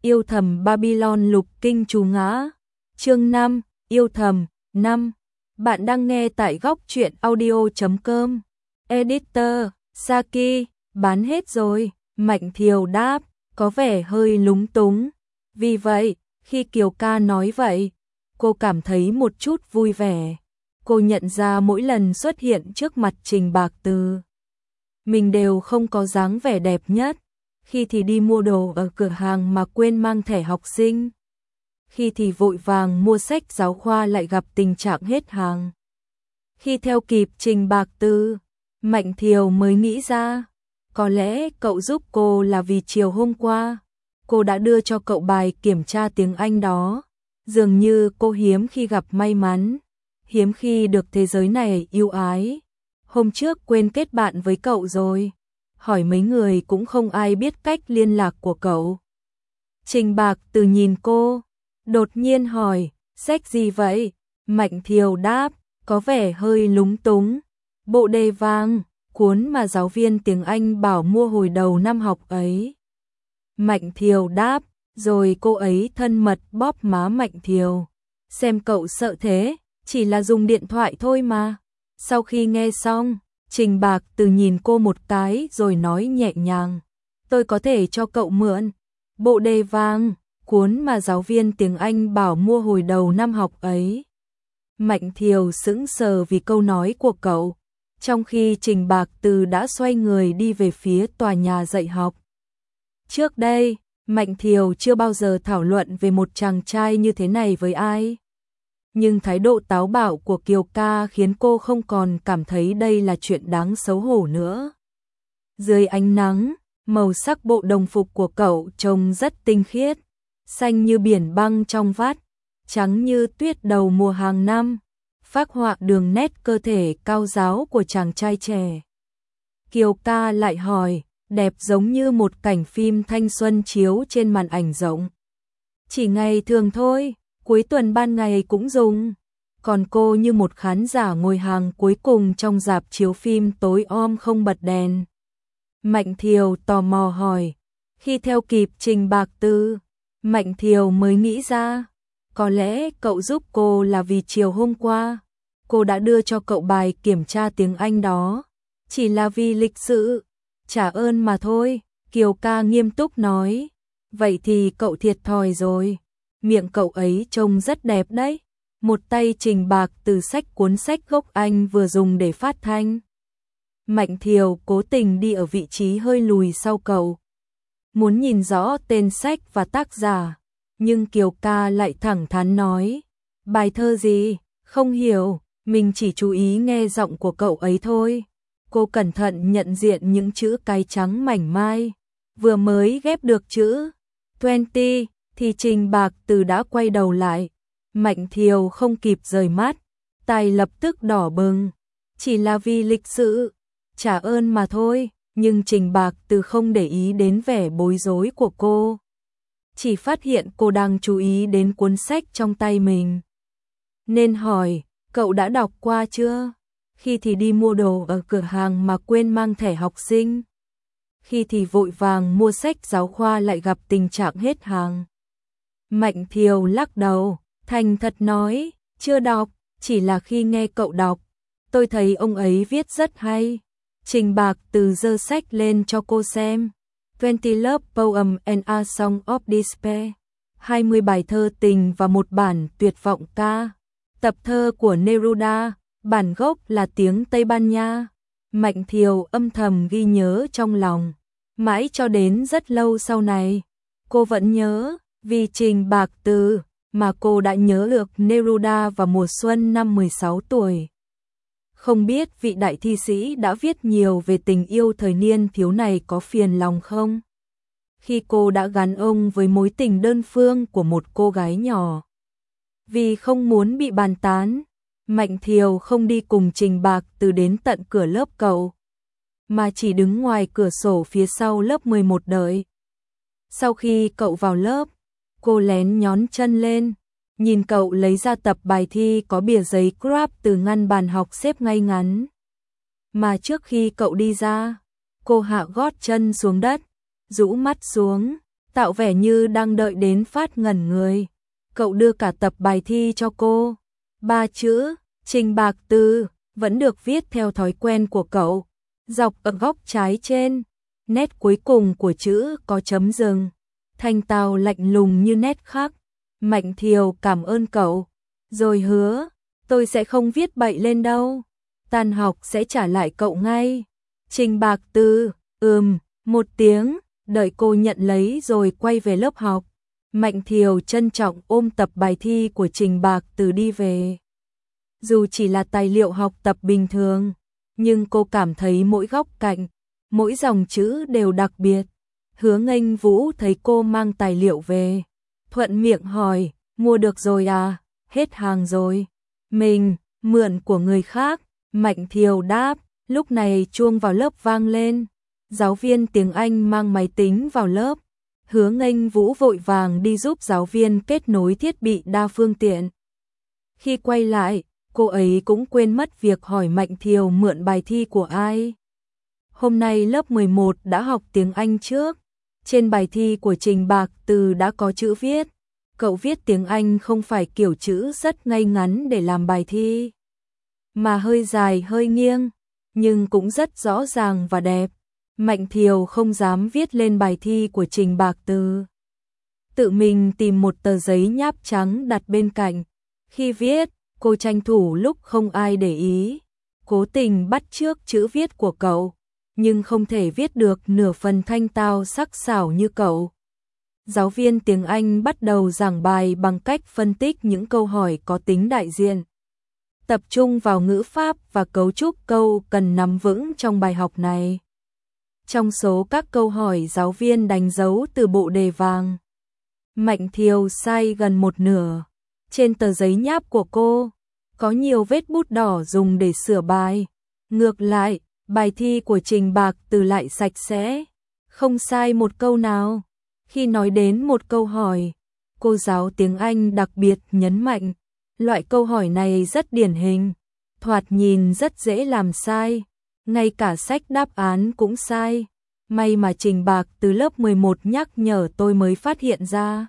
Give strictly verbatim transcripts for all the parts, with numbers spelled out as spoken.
Yêu thầm Babylon lục kinh chú ngã. Chương năm, yêu thầm. Năm. Bạn đang nghe tại góc truyện audio chấm com. Editor, Saki, bán hết rồi. Mạnh Thiều đáp, có vẻ hơi lúng túng. Vì vậy, khi Kiều Ca nói vậy, cô cảm thấy một chút vui vẻ. Cô nhận ra mỗi lần xuất hiện trước mặt Trình Bạc Từ, mình đều không có dáng vẻ đẹp nhất. Khi thì đi mua đồ ở cửa hàng mà quên mang thẻ học sinh. Khi thì vội vàng mua sách giáo khoa lại gặp tình trạng hết hàng. Khi theo kịp Trình Bạc Từ, Mạnh Thiều mới nghĩ ra, có lẽ cậu giúp cô là vì chiều hôm qua cô đã đưa cho cậu bài kiểm tra tiếng Anh đó. Dường như cô hiếm khi gặp may mắn, hiếm khi được thế giới này yêu ái. Hôm trước quên kết bạn với cậu rồi, hỏi mấy người cũng không ai biết cách liên lạc của cậu. Trình Bạc Từ nhìn cô, đột nhiên hỏi, sách gì vậy? Mạnh Thiều đáp, có vẻ hơi lúng túng. Bộ đề vàng, cuốn mà giáo viên tiếng Anh bảo mua hồi đầu năm học ấy. Mạnh Thiều đáp, rồi cô ấy thân mật bóp má Mạnh Thiều. Xem cậu sợ thế, chỉ là dùng điện thoại thôi mà. Sau khi nghe xong, Trình Bạc Từ nhìn cô một cái rồi nói nhẹ nhàng, tôi có thể cho cậu mượn bộ đề vàng, cuốn mà giáo viên tiếng Anh bảo mua hồi đầu năm học ấy. Mạnh Thiều sững sờ vì câu nói của cậu, trong khi Trình Bạc Từ đã xoay người đi về phía tòa nhà dạy học. Trước đây, Mạnh Thiều chưa bao giờ thảo luận về một chàng trai như thế này với ai. Nhưng thái độ táo bạo của Kiều Ca khiến cô không còn cảm thấy đây là chuyện đáng xấu hổ nữa. Dưới ánh nắng, màu sắc bộ đồng phục của cậu trông rất tinh khiết, xanh như biển băng trong vắt, trắng như tuyết đầu mùa hàng năm, phác họa đường nét cơ thể cao ráo của chàng trai trẻ. Kiều Ca lại hỏi, đẹp giống như một cảnh phim thanh xuân chiếu trên màn ảnh rộng. Chỉ ngày thường thôi, cuối tuần ban ngày cũng dùng. Còn cô như một khán giả ngồi hàng cuối cùng trong rạp chiếu phim tối om không bật đèn. Mạnh Thiều tò mò hỏi, khi theo kịp Trình Bạc Từ, Mạnh Thiều mới nghĩ ra, có lẽ cậu giúp cô là vì chiều hôm qua cô đã đưa cho cậu bài kiểm tra tiếng Anh đó, chỉ là vì lịch sự, trả ơn mà thôi. Kiều Ca nghiêm túc nói, vậy thì cậu thiệt thòi rồi. Miệng cậu ấy trông rất đẹp đấy. Một tay Trình Bạc Từ sách cuốn sách gốc Anh vừa dùng để phát thanh. Mạnh Thiều cố tình đi ở vị trí hơi lùi sau cậu, muốn nhìn rõ tên sách và tác giả, nhưng Kiều Ca lại thẳng thắn nói, bài thơ gì, không hiểu, mình chỉ chú ý nghe giọng của cậu ấy thôi. Cô cẩn thận nhận diện những chữ cái trắng mảnh mai, vừa mới ghép được chữ twenty thì Trình Bạc Từ đã quay đầu lại. Mạnh Thiều không kịp rời mắt, tai lập tức đỏ bừng, chỉ là vì lịch sự, trả ơn mà thôi. Nhưng Trình Bạc Từ không để ý đến vẻ bối rối của cô, chỉ phát hiện cô đang chú ý đến cuốn sách trong tay mình, nên hỏi, cậu đã đọc qua chưa? Khi thì đi mua đồ ở cửa hàng mà quên mang thẻ học sinh. Khi thì vội vàng mua sách giáo khoa lại gặp tình trạng hết hàng. Mạnh Thiều lắc đầu, thành thật nói, chưa đọc, chỉ là khi nghe cậu đọc, tôi thấy ông ấy viết rất hay. Trình Bạc Từ giơ sách lên cho cô xem. twenty Love Poem and a Song of Despair. hai mươi bài thơ tình và một bản tuyệt vọng ca. Tập thơ của Neruda, bản gốc là tiếng Tây Ban Nha. Mạnh Thiều âm thầm ghi nhớ trong lòng. Mãi cho đến rất lâu sau này, cô vẫn nhớ, vì Trình Bạc Từ mà cô đã nhớ được Neruda vào mùa xuân năm mười sáu tuổi. Không biết vị đại thi sĩ đã viết nhiều về tình yêu thời niên thiếu này có phiền lòng không? Khi cô đã gắn ông với mối tình đơn phương của một cô gái nhỏ. Vì không muốn bị bàn tán, Mạnh Thiều không đi cùng Trình Bạc Từ đến tận cửa lớp cậu, mà chỉ đứng ngoài cửa sổ phía sau lớp mười một đợi. Sau khi cậu vào lớp, cô lén nhón chân lên, nhìn cậu lấy ra tập bài thi có bìa giấy grab từ ngăn bàn học xếp ngay ngắn. Mà trước khi cậu đi ra, cô hạ gót chân xuống đất, rũ mắt xuống, tạo vẻ như đang đợi đến phát ngẩn người. Cậu đưa cả tập bài thi cho cô. Ba chữ, Trình Bạc Từ, vẫn được viết theo thói quen của cậu. Dọc ở góc trái trên, nét cuối cùng của chữ có chấm dừng. Thanh tao lạnh lùng như nét khắc. Mạnh Thiều cảm ơn cậu. Rồi hứa, tôi sẽ không viết bậy lên đâu. Tan học sẽ trả lại cậu ngay. Trình Bạc Từ, ừm, một tiếng, đợi cô nhận lấy rồi quay về lớp học. Mạnh Thiều trân trọng ôm tập bài thi của Trình Bạc Từ đi về. Dù chỉ là tài liệu học tập bình thường, nhưng cô cảm thấy mỗi góc cạnh, mỗi dòng chữ đều đặc biệt. Hứa Nghênh Vũ thấy cô mang tài liệu về, thuận miệng hỏi, mua được rồi à, hết hàng rồi. Mình, mượn của người khác, Mạnh Thiều đáp, lúc này chuông vào lớp vang lên. Giáo viên tiếng Anh mang máy tính vào lớp. Hứa Nghênh Vũ vội vàng đi giúp giáo viên kết nối thiết bị đa phương tiện. Khi quay lại, cô ấy cũng quên mất việc hỏi Mạnh Thiều mượn bài thi của ai. Hôm nay lớp mười một đã học tiếng Anh trước. Trên bài thi của Trình Bạc Từ đã có chữ viết. Cậu viết tiếng Anh không phải kiểu chữ rất ngay ngắn để làm bài thi, mà hơi dài hơi nghiêng, nhưng cũng rất rõ ràng và đẹp. Mạnh Thiều không dám viết lên bài thi của Trình Bạc Từ. Tự mình tìm một tờ giấy nháp trắng đặt bên cạnh. Khi viết, cô tranh thủ lúc không ai để ý, cố tình bắt chước chữ viết của cậu, nhưng không thể viết được nửa phần thanh tao sắc sảo như cậu. Giáo viên tiếng Anh bắt đầu giảng bài bằng cách phân tích những câu hỏi có tính đại diện. Tập trung vào ngữ pháp và cấu trúc câu cần nắm vững trong bài học này. Trong số các câu hỏi giáo viên đánh dấu từ bộ đề vàng, Mạnh Thiều sai gần một nửa. Trên tờ giấy nháp của cô, có nhiều vết bút đỏ dùng để sửa bài. Ngược lại, bài thi của Trình Bạc Từ lại sạch sẽ, không sai một câu nào. Khi nói đến một câu hỏi, cô giáo tiếng Anh đặc biệt nhấn mạnh, loại câu hỏi này rất điển hình, thoạt nhìn rất dễ làm sai, ngay cả sách đáp án cũng sai. May mà Trình Bạc Từ lớp mười một nhắc nhở tôi mới phát hiện ra.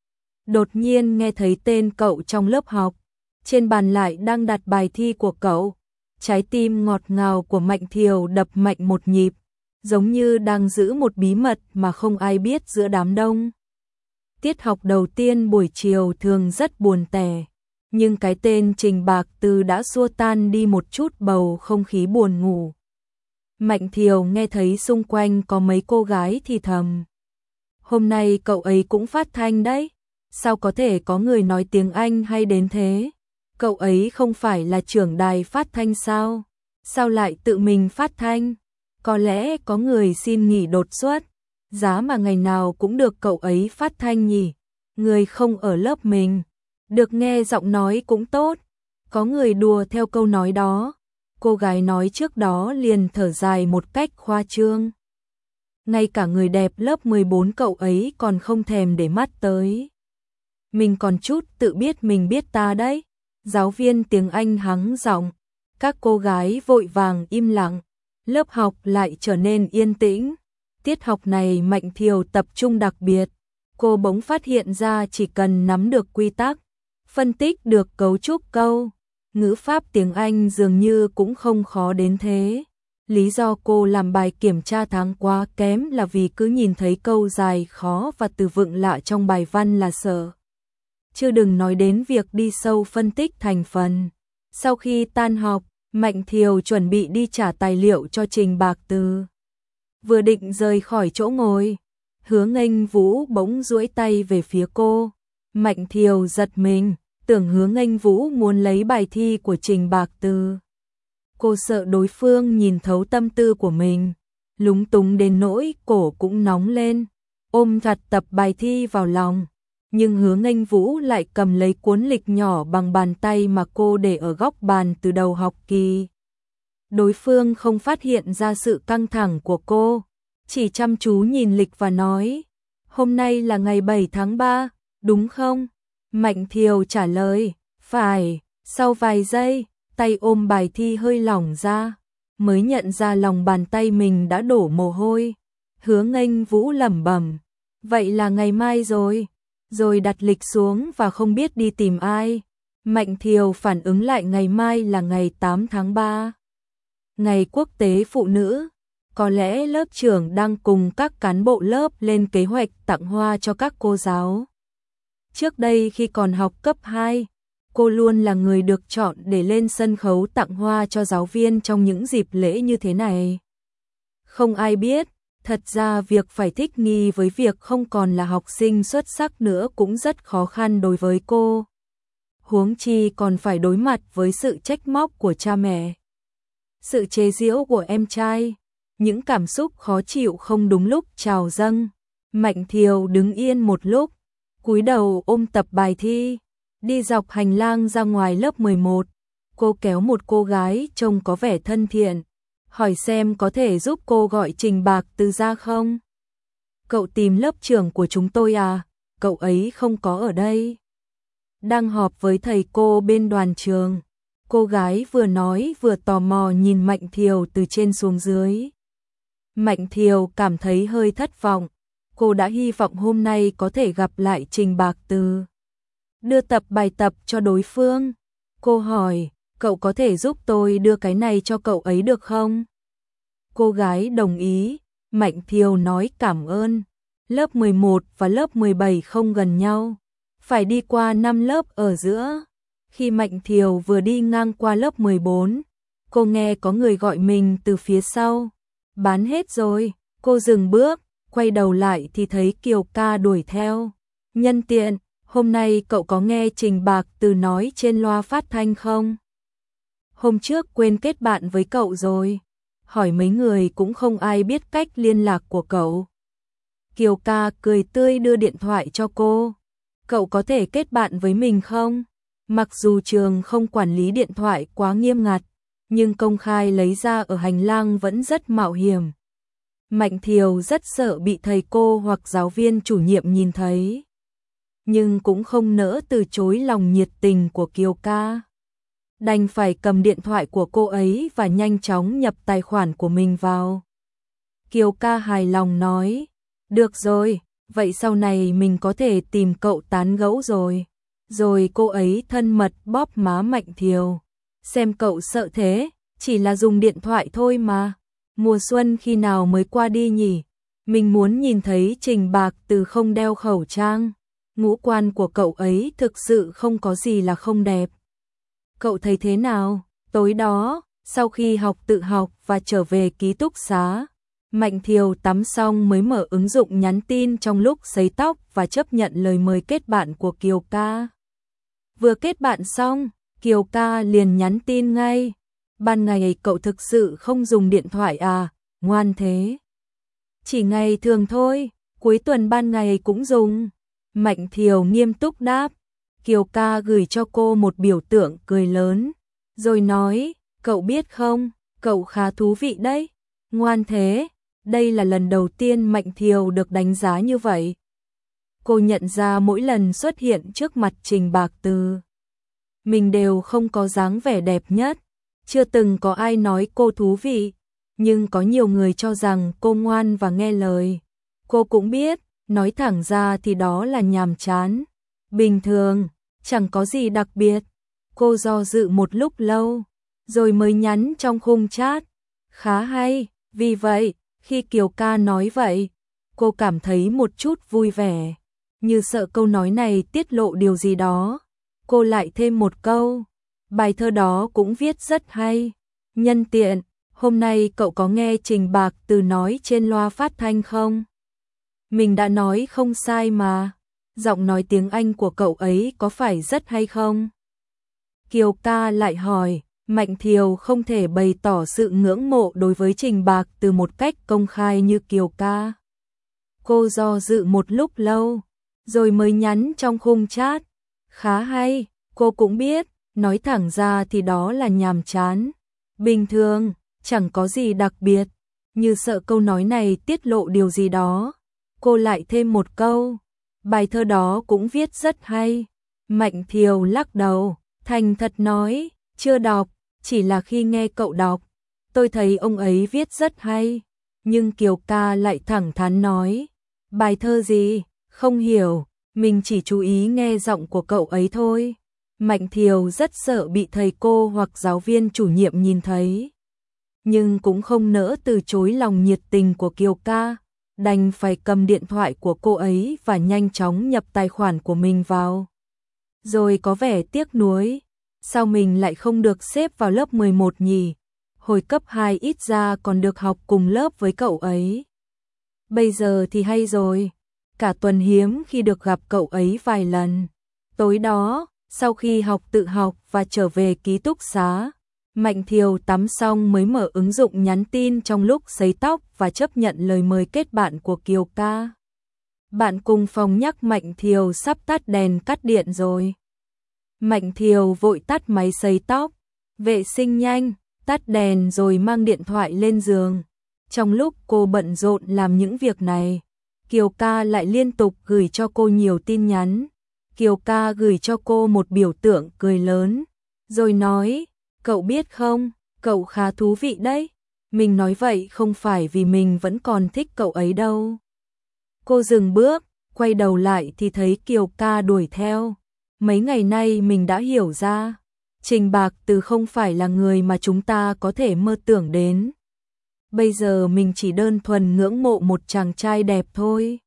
Đột nhiên nghe thấy tên cậu trong lớp học, trên bàn lại đang đặt bài thi của cậu. Trái tim ngọt ngào của Mạnh Thiều đập mạnh một nhịp, giống như đang giữ một bí mật mà không ai biết giữa đám đông. Tiết học đầu tiên buổi chiều thường rất buồn tẻ, nhưng cái tên Trình Bạc Từ đã xua tan đi một chút bầu không khí buồn ngủ. Mạnh Thiều nghe thấy xung quanh có mấy cô gái thì thầm. Hôm nay cậu ấy cũng phát thanh đấy, sao có thể có người nói tiếng Anh hay đến thế? Cậu ấy không phải là trưởng đài phát thanh sao? Sao lại tự mình phát thanh? Có lẽ có người xin nghỉ đột xuất, giá mà ngày nào cũng được cậu ấy phát thanh nhỉ? Người không ở lớp mình, được nghe giọng nói cũng tốt. Có người đùa theo câu nói đó. Cô gái nói trước đó liền thở dài một cách khoa trương. Ngay cả người đẹp lớp mười bốn cậu ấy còn không thèm để mắt tới. Mình còn chút tự biết mình biết ta đấy. Giáo viên tiếng Anh hắng giọng. Các cô gái vội vàng im lặng. Lớp học lại trở nên yên tĩnh. Tiết học này Mạnh Thiều tập trung đặc biệt. Cô bỗng phát hiện ra chỉ cần nắm được quy tắc, phân tích được cấu trúc câu, ngữ pháp tiếng Anh dường như cũng không khó đến thế. Lý do cô làm bài kiểm tra tháng quá kém là vì cứ nhìn thấy câu dài khó và từ vựng lạ trong bài văn là sợ. Chứ đừng nói đến việc đi sâu phân tích thành phần. Sau khi tan học, Mạnh Thiều chuẩn bị đi trả tài liệu cho Trình Bạc Từ. Vừa định rời khỏi chỗ ngồi, Hứa Nghênh Vũ bỗng duỗi tay về phía cô. Mạnh Thiều giật mình, tưởng Hứa Nghênh Vũ muốn lấy bài thi của Trình Bạc Từ. Cô sợ đối phương nhìn thấu tâm tư của mình, lúng túng đến nỗi cổ cũng nóng lên, ôm chặt tập bài thi vào lòng. Nhưng Hứa Nghênh Vũ lại cầm lấy cuốn lịch nhỏ bằng bàn tay mà cô để ở góc bàn từ đầu học kỳ. Đối phương không phát hiện ra sự căng thẳng của cô, chỉ chăm chú nhìn lịch và nói, hôm nay là ngày bảy tháng ba, đúng không? Mạnh Thiều trả lời, phải. Sau vài giây, tay ôm bài thi hơi lỏng ra, mới nhận ra lòng bàn tay mình đã đổ mồ hôi. Hứa Nghênh Vũ lẩm bẩm, Vậy là ngày mai rồi. Rồi đặt lịch xuống và không biết đi tìm ai. Mạnh Thiều phản ứng lại ngày mai là ngày tám tháng ba. Ngày Quốc tế Phụ nữ. Có lẽ lớp trưởng đang cùng các cán bộ lớp lên kế hoạch tặng hoa cho các cô giáo. Trước đây khi còn học cấp hai, cô luôn là người được chọn để lên sân khấu tặng hoa cho giáo viên trong những dịp lễ như thế này. Không ai biết, thật ra việc phải thích nghi với việc không còn là học sinh xuất sắc nữa cũng rất khó khăn đối với cô. Huống chi còn phải đối mặt với sự trách móc của cha mẹ, sự chế giễu của em trai, những cảm xúc khó chịu không đúng lúc trào dâng. Mạnh Thiều đứng yên một lúc, cúi đầu ôm tập bài thi, đi dọc hành lang ra ngoài lớp mười một. Cô kéo một cô gái trông có vẻ thân thiện, hỏi xem có thể giúp cô gọi Trình Bạc Từ ra không. Cậu tìm lớp trưởng của chúng tôi à? Cậu ấy không có ở đây. Đang họp với thầy cô bên đoàn trường. Cô gái vừa nói vừa tò mò nhìn Mạnh Thiều từ trên xuống dưới. Mạnh Thiều cảm thấy hơi thất vọng. Cô đã hy vọng hôm nay có thể gặp lại Trình Bạc Từ, đưa tập bài tập cho đối phương. Cô hỏi, cậu có thể giúp tôi đưa cái này cho cậu ấy được không? Cô gái đồng ý. Mạnh Thiều nói cảm ơn. Lớp mười một và lớp mười bảy không gần nhau, phải đi qua năm lớp ở giữa. Khi Mạnh Thiều vừa đi ngang qua lớp mười bốn, cô nghe có người gọi mình từ phía sau. Bán hết rồi. Cô dừng bước, quay đầu lại thì thấy Kiều Ca đuổi theo. Nhân tiện, hôm nay cậu có nghe Trình Bạc Từ nói trên loa phát thanh không? Hôm trước quên kết bạn với cậu rồi. Hỏi mấy người cũng không ai biết cách liên lạc của cậu. Kiều Ca cười tươi đưa điện thoại cho cô. Cậu có thể kết bạn với mình không? Mặc dù trường không quản lý điện thoại quá nghiêm ngặt, nhưng công khai lấy ra ở hành lang vẫn rất mạo hiểm. Mạnh Thiều rất sợ bị thầy cô hoặc giáo viên chủ nhiệm nhìn thấy, nhưng cũng không nỡ từ chối lòng nhiệt tình của Kiều Ca. Đành phải cầm điện thoại của cô ấy và nhanh chóng nhập tài khoản của mình vào. Kiều Ca hài lòng nói, được rồi, vậy sau này mình có thể tìm cậu tán gẫu rồi. Rồi cô ấy thân mật bóp má Mạnh Thiều. Xem cậu sợ thế, chỉ là dùng điện thoại thôi mà. Mùa xuân khi nào mới qua đi nhỉ? Mình muốn nhìn thấy Trình Bạc Từ không đeo khẩu trang. Ngũ quan của cậu ấy thực sự không có gì là không đẹp. Cậu thấy thế nào? Tối đó, sau khi học tự học và trở về ký túc xá, Mạnh Thiều tắm xong mới mở ứng dụng nhắn tin trong lúc sấy tóc và chấp nhận lời mời kết bạn của Kiều Ca. Vừa kết bạn xong, Kiều Ca liền nhắn tin ngay. Ban ngày cậu thực sự không dùng điện thoại à? Ngoan thế. Chỉ ngày thường thôi, cuối tuần ban ngày cũng dùng. Mạnh Thiều nghiêm túc đáp. Kiều Ca gửi cho cô một biểu tượng cười lớn, rồi nói, cậu biết không, cậu khá thú vị đấy. Ngoan thế. Đây là lần đầu tiên Mạnh Thiều được đánh giá như vậy. Cô nhận ra mỗi lần xuất hiện trước mặt Trình Bạc Từ, mình đều không có dáng vẻ đẹp nhất. Chưa từng có ai nói cô thú vị, nhưng có nhiều người cho rằng cô ngoan và nghe lời. Cô cũng biết, nói thẳng ra thì đó là nhàm chán, bình thường, chẳng có gì đặc biệt. Cô do dự một lúc lâu, rồi mới nhắn trong khung chat, khá hay. Vì vậy, khi Kiều Ca nói vậy, cô cảm thấy một chút vui vẻ, như sợ câu nói này tiết lộ điều gì đó. Cô lại thêm một câu, bài thơ đó cũng viết rất hay. Nhân tiện, hôm nay cậu có nghe Trình Bạc Từ nói trên loa phát thanh không? Mình đã nói không sai mà. Giọng nói tiếng Anh của cậu ấy có phải rất hay không? Kiều Ca lại hỏi. Mạnh Thiều không thể bày tỏ sự ngưỡng mộ đối với Trình Bạc Từ một cách công khai như Kiều Ca. Cô do dự một lúc lâu, rồi mới nhắn trong khung chat, khá hay. Cô cũng biết, nói thẳng ra thì đó là nhàm chán, bình thường, chẳng có gì đặc biệt. Như sợ câu nói này tiết lộ điều gì đó, cô lại thêm một câu, bài thơ đó cũng viết rất hay. Mạnh Thiều lắc đầu, thành thật nói, chưa đọc, chỉ là khi nghe cậu đọc, tôi thấy ông ấy viết rất hay. Nhưng Kiều Ca lại thẳng thắn nói, Bài thơ gì? Không hiểu, mình chỉ chú ý nghe giọng của cậu ấy thôi. Mạnh Thiều rất sợ bị thầy cô hoặc giáo viên chủ nhiệm nhìn thấy. Nhưng cũng không nỡ từ chối lòng nhiệt tình của Kiều ca, đành phải cầm điện thoại của cô ấy và nhanh chóng nhập tài khoản của mình vào. Rồi có vẻ tiếc nuối, sao mình lại không được xếp vào lớp mười một nhỉ? Hồi cấp hai ít ra còn được học cùng lớp với cậu ấy. Bây giờ thì hay rồi, cả tuần hiếm khi được gặp cậu ấy vài lần. Tối đó, sau khi học tự học và trở về ký túc xá, Mạnh Thiều tắm xong mới mở ứng dụng nhắn tin trong lúc sấy tóc và chấp nhận lời mời kết bạn của Kiều ca. Bạn cùng phòng nhắc Mạnh Thiều sắp tắt đèn cắt điện rồi. Mạnh Thiều vội tắt máy sấy tóc, vệ sinh nhanh, tắt đèn rồi mang điện thoại lên giường. Trong lúc cô bận rộn làm những việc này, Kiều ca lại liên tục gửi cho cô nhiều tin nhắn. Kiều ca gửi cho cô một biểu tượng cười lớn, rồi nói, cậu biết không, cậu khá thú vị đấy. Mình nói vậy không phải vì mình vẫn còn thích cậu ấy đâu. Cô dừng bước, quay đầu lại thì thấy Kiều ca đuổi theo. Mấy ngày nay mình đã hiểu ra, Trình Bạc Từ không phải là người mà chúng ta có thể mơ tưởng đến. Bây giờ mình chỉ đơn thuần ngưỡng mộ một chàng trai đẹp thôi.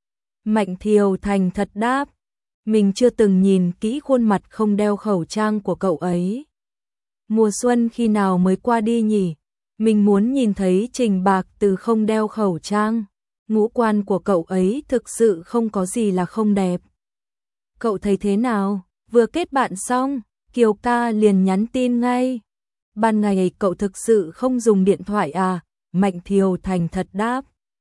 Mạnh Thiều thành thật đáp, mình chưa từng nhìn kỹ khuôn mặt không đeo khẩu trang của cậu ấy. Mùa xuân khi nào mới qua đi nhỉ? Mình muốn nhìn thấy Trình Bạc Từ không đeo khẩu trang. Ngũ quan của cậu ấy thực sự không có gì là không đẹp. Cậu thấy thế nào? Vừa kết bạn xong, Kiều ca liền nhắn tin ngay. Ban ngày cậu thực sự không dùng điện thoại à? Mạnh Thiều thành thật đáp.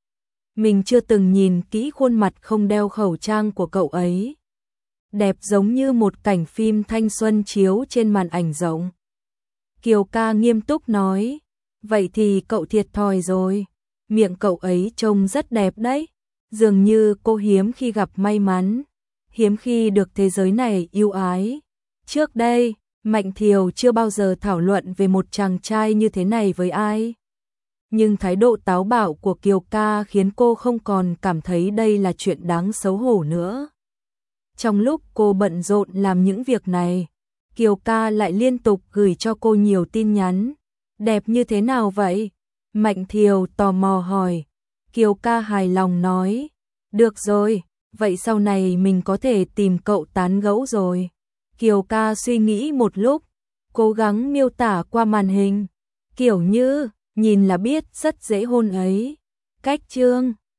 Mình chưa từng nhìn kỹ khuôn mặt không đeo khẩu trang của cậu ấy. Đẹp giống như một cảnh phim thanh xuân chiếu trên màn ảnh rộng. Kiều ca nghiêm túc nói. Vậy thì cậu thiệt thòi rồi. Miệng cậu ấy trông rất đẹp đấy. Dường như cô hiếm khi gặp may mắn. Hiếm khi được thế giới này yêu ái. Trước đây, Mạnh Thiều chưa bao giờ thảo luận về một chàng trai như thế này với ai. Nhưng thái độ táo bạo của Kiều ca khiến cô không còn cảm thấy đây là chuyện đáng xấu hổ nữa. Trong lúc cô bận rộn làm những việc này, Kiều ca lại liên tục gửi cho cô nhiều tin nhắn. Đẹp như thế nào vậy? Mạnh Thiều tò mò hỏi. Kiều ca hài lòng nói. Được rồi, vậy sau này mình có thể tìm cậu tán gẫu rồi. Kiều ca suy nghĩ một lúc, cố gắng miêu tả qua màn hình. Kiểu như, nhìn là biết rất dễ hôn ấy. Cách chương